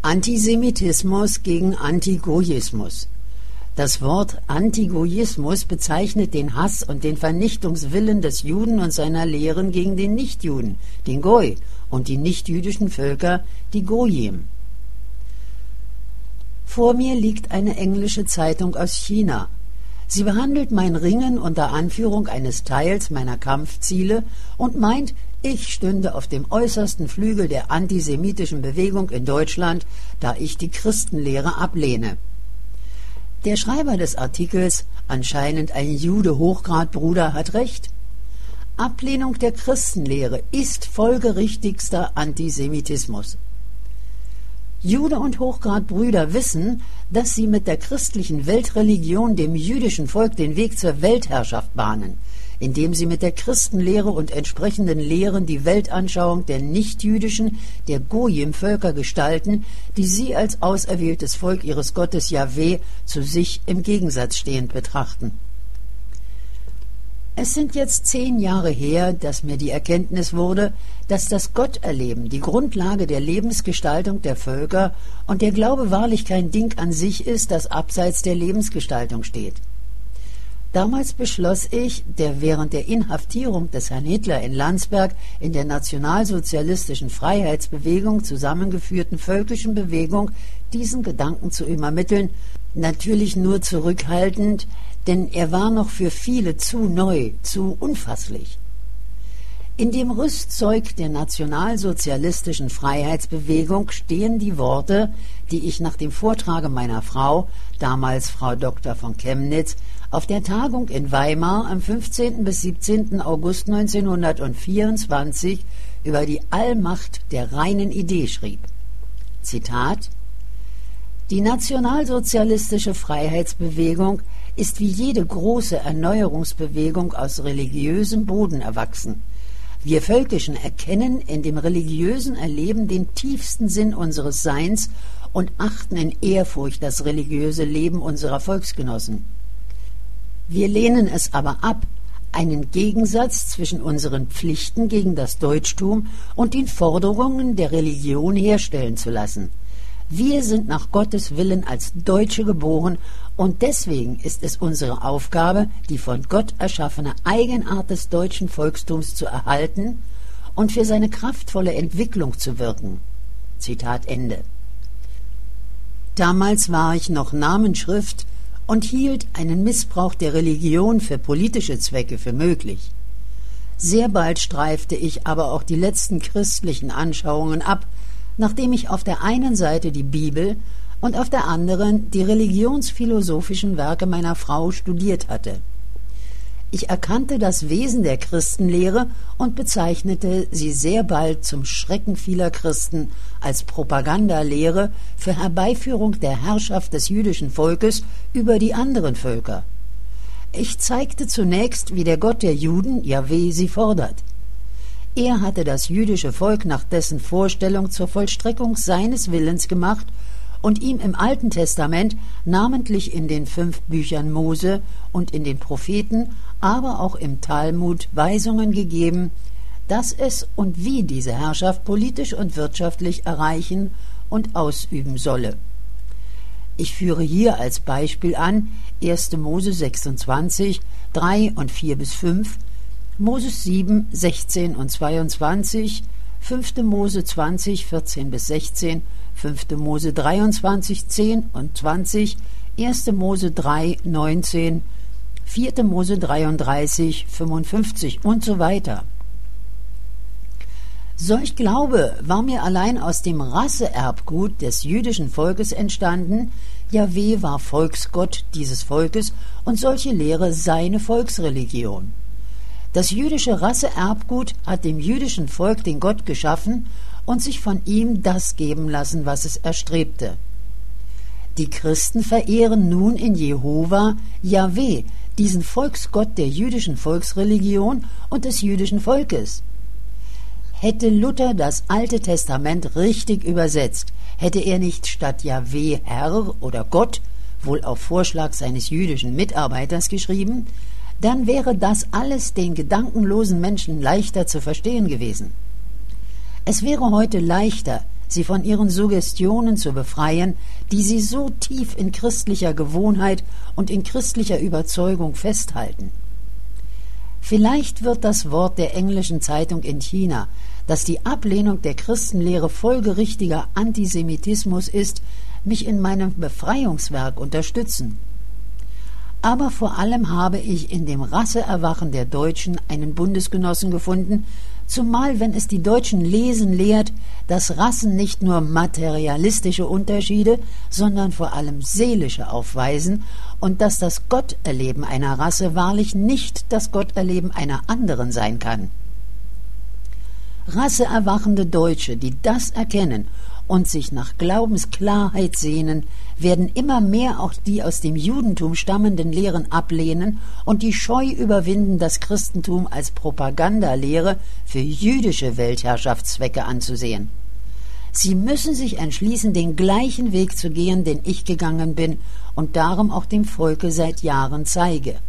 Antisemitismus gegen Antigoyismus. Das Wort Antigoyismus bezeichnet den Hass und den Vernichtungswillen des Juden und seiner Lehren gegen den Nichtjuden, den Goy, und die nichtjüdischen Völker, die Goyim. Vor mir liegt eine englische Zeitung aus China. Sie behandelt mein Ringen unter Anführung eines Teils meiner Kampfziele und meint, ich stünde auf dem äußersten Flügel der antisemitischen Bewegung in Deutschland, da ich die Christenlehre ablehne. Der Schreiber des Artikels, anscheinend ein Jude-Hochgradbruder, hat recht. Ablehnung der Christenlehre ist folgerichtigster Antisemitismus. Jude und Hochgradbrüder wissen, dass sie mit der christlichen Weltreligion dem jüdischen Volk den Weg zur Weltherrschaft bahnen, indem sie mit der Christenlehre und entsprechenden Lehren die Weltanschauung der nichtjüdischen, der Goyim-Völker gestalten, die sie als auserwähltes Volk ihres Gottes Jahweh zu sich im Gegensatz stehend betrachten. Es sind jetzt 10 Jahre her, dass mir die Erkenntnis wurde, dass das Gotterleben die Grundlage der Lebensgestaltung der Völker und der Glaube wahrlich kein Ding an sich ist, das abseits der Lebensgestaltung steht. Damals beschloss ich, der während der Inhaftierung des Herrn Hitler in Landsberg in der nationalsozialistischen Freiheitsbewegung zusammengeführten völkischen Bewegung diesen Gedanken zu übermitteln, natürlich nur zurückhaltend, denn er war noch für viele zu neu, zu unfasslich. In dem Rüstzeug der nationalsozialistischen Freiheitsbewegung stehen die Worte, die ich nach dem Vortrage meiner Frau, damals Frau Dr. von Chemnitz, auf der Tagung in Weimar am 15. bis 17. August 1924 über die Allmacht der reinen Idee schrieb. Zitat: Die nationalsozialistische Freiheitsbewegung ist wie jede große Erneuerungsbewegung aus religiösem Boden erwachsen. Wir Völkischen erkennen in dem religiösen Erleben den tiefsten Sinn unseres Seins und achten in Ehrfurcht das religiöse Leben unserer Volksgenossen. Wir lehnen es aber ab, einen Gegensatz zwischen unseren Pflichten gegen das Deutschtum und den Forderungen der Religion herstellen zu lassen. Wir sind nach Gottes Willen als Deutsche geboren und deswegen ist es unsere Aufgabe, die von Gott erschaffene Eigenart des deutschen Volkstums zu erhalten und für seine kraftvolle Entwicklung zu wirken. Zitat Ende. Damals war ich noch Namensschrift und hielt einen Missbrauch der Religion für politische Zwecke für möglich. Sehr bald streifte ich aber auch die letzten christlichen Anschauungen ab, nachdem ich auf der einen Seite die Bibel und auf der anderen die religionsphilosophischen Werke meiner Frau studiert hatte. Ich erkannte das Wesen der Christenlehre und bezeichnete sie sehr bald zum Schrecken vieler Christen als Propagandalehre für Herbeiführung der Herrschaft des jüdischen Volkes über die anderen Völker. Ich zeigte zunächst, wie der Gott der Juden, Jahweh, sie fordert. Er hatte das jüdische Volk nach dessen Vorstellung zur Vollstreckung seines Willens gemacht und ihm im Alten Testament, namentlich in den 5 Büchern Mose und in den Propheten, aber auch im Talmud Weisungen gegeben, dass es und wie diese Herrschaft politisch und wirtschaftlich erreichen und ausüben solle. Ich führe hier als Beispiel an 1. Mose 26, 3 und 4 bis 5, Moses 7, 16 und 22, 5. Mose 20, 14 bis 16, 5. Mose 23, 10 und 20, 1. Mose 3, 19, 4. Mose 33, 55 und so weiter. Solch Glaube war mir allein aus dem Rasseerbgut des jüdischen Volkes entstanden, Jahweh war Volksgott dieses Volkes und solche Lehre seine Volksreligion. Das jüdische Rasseerbgut hat dem jüdischen Volk den Gott geschaffen und sich von ihm das geben lassen, was es erstrebte. Die Christen verehren nun in Jehova Jahweh, diesen Volksgott der jüdischen Volksreligion und des jüdischen Volkes. Hätte Luther das Alte Testament richtig übersetzt, hätte er nicht statt Jahweh Herr oder Gott, wohl auf Vorschlag seines jüdischen Mitarbeiters geschrieben, dann wäre das alles den gedankenlosen Menschen leichter zu verstehen gewesen. Es wäre heute leichter, sie von ihren Suggestionen zu befreien, die sie so tief in christlicher Gewohnheit und in christlicher Überzeugung festhalten. Vielleicht wird das Wort der englischen Zeitung in China, dass die Ablehnung der Christenlehre folgerichtiger Antisemitismus ist, mich in meinem Befreiungswerk unterstützen. Aber vor allem habe ich in dem Rasseerwachen der Deutschen einen Bundesgenossen gefunden, zumal wenn es die Deutschen lesen lehrt, dass Rassen nicht nur materialistische Unterschiede, sondern vor allem seelische aufweisen und dass das Gotterleben einer Rasse wahrlich nicht das Gotterleben einer anderen sein kann. Rasseerwachende Deutsche, die das erkennen und sich nach Glaubensklarheit sehnen, werden immer mehr auch die aus dem Judentum stammenden Lehren ablehnen und die Scheu überwinden, das Christentum als Propagandalehre für jüdische Weltherrschaftszwecke anzusehen. Sie müssen sich entschließen, den gleichen Weg zu gehen, den ich gegangen bin und darum auch dem Volke seit Jahren zeige.